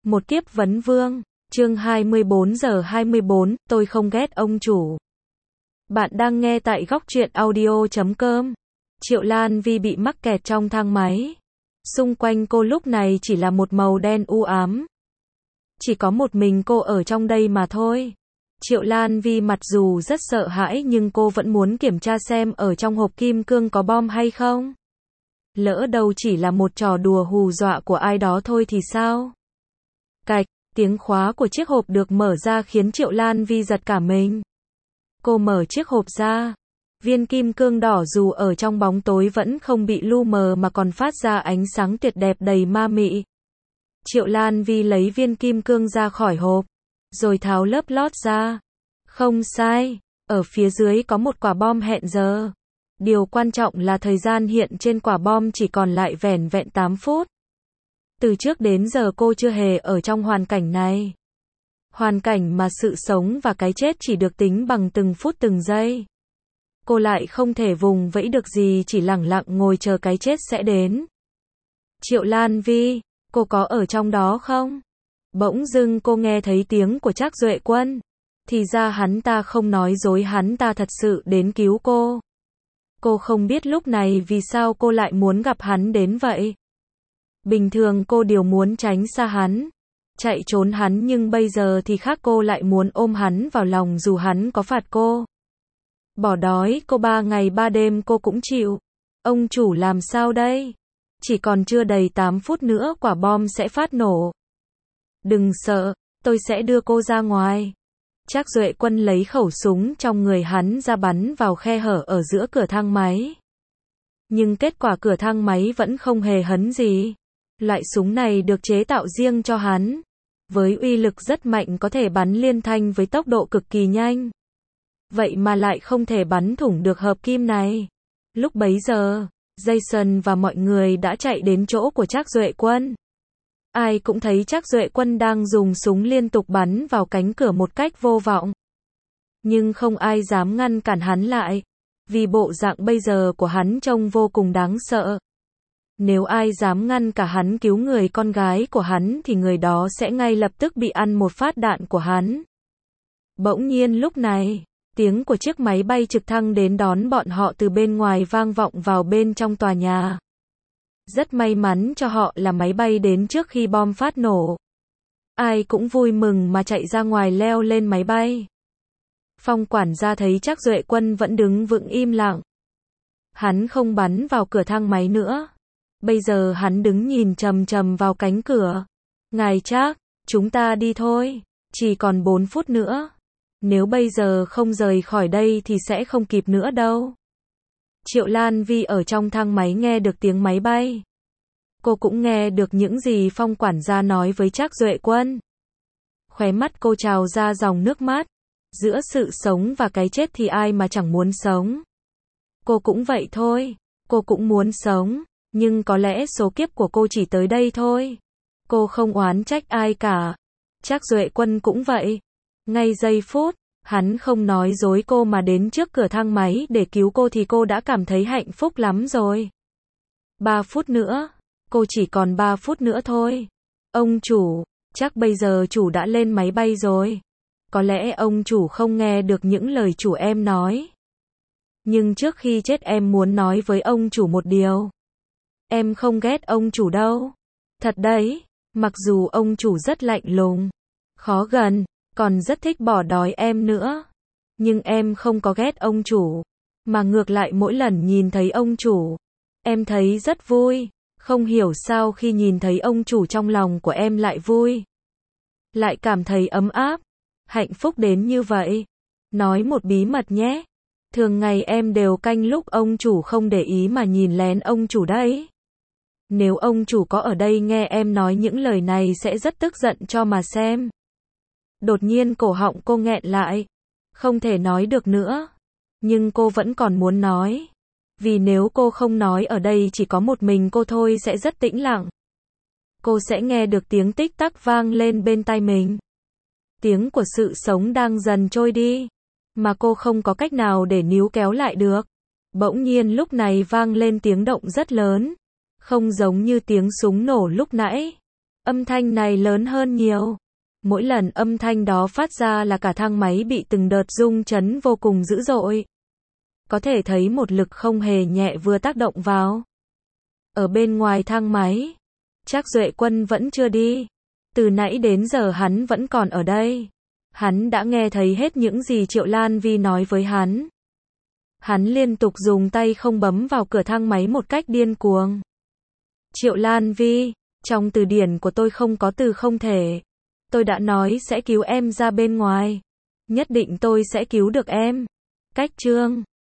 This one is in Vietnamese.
Một kiếp vấn vương, chương 24 giờ 24, tôi không ghét ông chủ. Bạn đang nghe tại góc truyện audio.com. Triệu Lan Vi bị mắc kẹt trong thang máy. Xung quanh cô lúc này chỉ là một màu đen u ám. Chỉ có một mình cô ở trong đây mà thôi. Triệu Lan Vi mặc dù rất sợ hãi nhưng cô vẫn muốn kiểm tra xem ở trong hộp kim cương có bom hay không. Lỡ đâu chỉ là một trò đùa hù dọa của ai đó thôi thì sao? Cạch, tiếng khóa của chiếc hộp được mở ra khiến Triệu Lan Vi giật cả mình. Cô mở chiếc hộp ra. Viên kim cương đỏ dù ở trong bóng tối vẫn không bị lu mờ mà còn phát ra ánh sáng tuyệt đẹp đầy ma mị. Triệu Lan Vi lấy viên kim cương ra khỏi hộp, rồi tháo lớp lót ra. Không sai, ở phía dưới có một quả bom hẹn giờ. Điều quan trọng là thời gian hiện trên quả bom chỉ còn lại vẻn vẹn 8 phút. Từ trước đến giờ cô chưa hề ở trong hoàn cảnh này. Hoàn cảnh mà sự sống và cái chết chỉ được tính bằng từng phút từng giây. Cô lại không thể vùng vẫy được gì, chỉ lẳng lặng ngồi chờ cái chết sẽ đến. Triệu Lan Vi, cô có ở trong đó không? Bỗng dưng cô nghe thấy tiếng của Trác Duệ Quân. Thì ra hắn ta không nói dối, hắn ta thật sự đến cứu cô. Cô không biết lúc này vì sao cô lại muốn gặp hắn đến vậy. Bình thường cô đều muốn tránh xa hắn, chạy trốn hắn, nhưng bây giờ thì khác, cô lại muốn ôm hắn vào lòng dù hắn có phạt cô. Bỏ đói cô 3 ngày 3 đêm cô cũng chịu. Ông chủ làm sao đây? Chỉ còn chưa đầy 8 phút nữa quả bom sẽ phát nổ. Đừng sợ, tôi sẽ đưa cô ra ngoài. Trác Duệ Quân lấy khẩu súng trong người hắn ra bắn vào khe hở ở giữa cửa thang máy. Nhưng kết quả cửa thang máy vẫn không hề hấn gì. Loại súng này được chế tạo riêng cho hắn. Với uy lực rất mạnh có thể bắn liên thanh với tốc độ cực kỳ nhanh. Vậy mà lại không thể bắn thủng được hợp kim này. Lúc bấy giờ, Jason và mọi người đã chạy đến chỗ của Trác Duệ Quân. Ai cũng thấy Trác Duệ Quân đang dùng súng liên tục bắn vào cánh cửa một cách vô vọng. Nhưng không ai dám ngăn cản hắn lại. Vì bộ dạng bây giờ của hắn trông vô cùng đáng sợ. Nếu ai dám ngăn cả hắn cứu người con gái của hắn thì người đó sẽ ngay lập tức bị ăn một phát đạn của hắn. Bỗng nhiên lúc này, tiếng của chiếc máy bay trực thăng đến đón bọn họ từ bên ngoài vang vọng vào bên trong tòa nhà. Rất may mắn cho họ là máy bay đến trước khi bom phát nổ. Ai cũng vui mừng mà chạy ra ngoài leo lên máy bay. Phong quản gia thấy Trác Duệ Quân vẫn đứng vững im lặng. Hắn không bắn vào cửa thang máy nữa. Bây giờ hắn đứng nhìn chằm chằm vào cánh cửa. Ngài Trác, chúng ta đi thôi. Chỉ còn 4 phút nữa. Nếu bây giờ không rời khỏi đây thì sẽ không kịp nữa đâu. Triệu Lan Vi ở trong thang máy nghe được tiếng máy bay. Cô cũng nghe được những gì Phong quản gia nói với Trác Duệ Quân. Khóe mắt cô trào ra dòng nước mắt. Giữa sự sống và cái chết thì ai mà chẳng muốn sống. Cô cũng vậy thôi. Cô cũng muốn sống. Nhưng có lẽ số kiếp của cô chỉ tới đây thôi. Cô không oán trách ai cả. Trác Duệ Quân cũng vậy. Ngay giây phút, hắn không nói dối cô mà đến trước cửa thang máy để cứu cô thì cô đã cảm thấy hạnh phúc lắm rồi. 3 phút nữa. Cô chỉ còn 3 phút nữa thôi. Ông chủ, chắc bây giờ chủ đã lên máy bay rồi. Có lẽ ông chủ không nghe được những lời chủ em nói. Nhưng trước khi chết em muốn nói với ông chủ một điều. Em không ghét ông chủ đâu. Thật đấy, mặc dù ông chủ rất lạnh lùng, khó gần, còn rất thích bỏ đói em nữa. Nhưng em không có ghét ông chủ. Mà ngược lại mỗi lần nhìn thấy ông chủ, em thấy rất vui. Không hiểu sao khi nhìn thấy ông chủ trong lòng của em lại vui. Lại cảm thấy ấm áp. Hạnh phúc đến như vậy. Nói một bí mật nhé. Thường ngày em đều canh lúc ông chủ không để ý mà nhìn lén ông chủ đấy. Nếu ông chủ có ở đây nghe em nói những lời này sẽ rất tức giận cho mà xem. Đột nhiên cổ họng cô nghẹn lại. Không thể nói được nữa. Nhưng cô vẫn còn muốn nói. Vì nếu cô không nói ở đây chỉ có một mình cô thôi sẽ rất tĩnh lặng. Cô sẽ nghe được tiếng tích tắc vang lên bên tai mình. Tiếng của sự sống đang dần trôi đi. Mà cô không có cách nào để níu kéo lại được. Bỗng nhiên lúc này vang lên tiếng động rất lớn. Không giống như tiếng súng nổ lúc nãy. Âm thanh này lớn hơn nhiều. Mỗi lần âm thanh đó phát ra là cả thang máy bị từng đợt rung chấn vô cùng dữ dội. Có thể thấy một lực không hề nhẹ vừa tác động vào. Ở bên ngoài thang máy, Trác Duệ Quân vẫn chưa đi. Từ nãy đến giờ hắn vẫn còn ở đây. Hắn đã nghe thấy hết những gì Triệu Lan Vi nói với hắn. Hắn liên tục dùng tay không bấm vào cửa thang máy một cách điên cuồng. Triệu Lan Vi, trong từ điển của tôi không có từ không thể. Tôi đã nói sẽ cứu em ra bên ngoài. Nhất định tôi sẽ cứu được em. Cách chương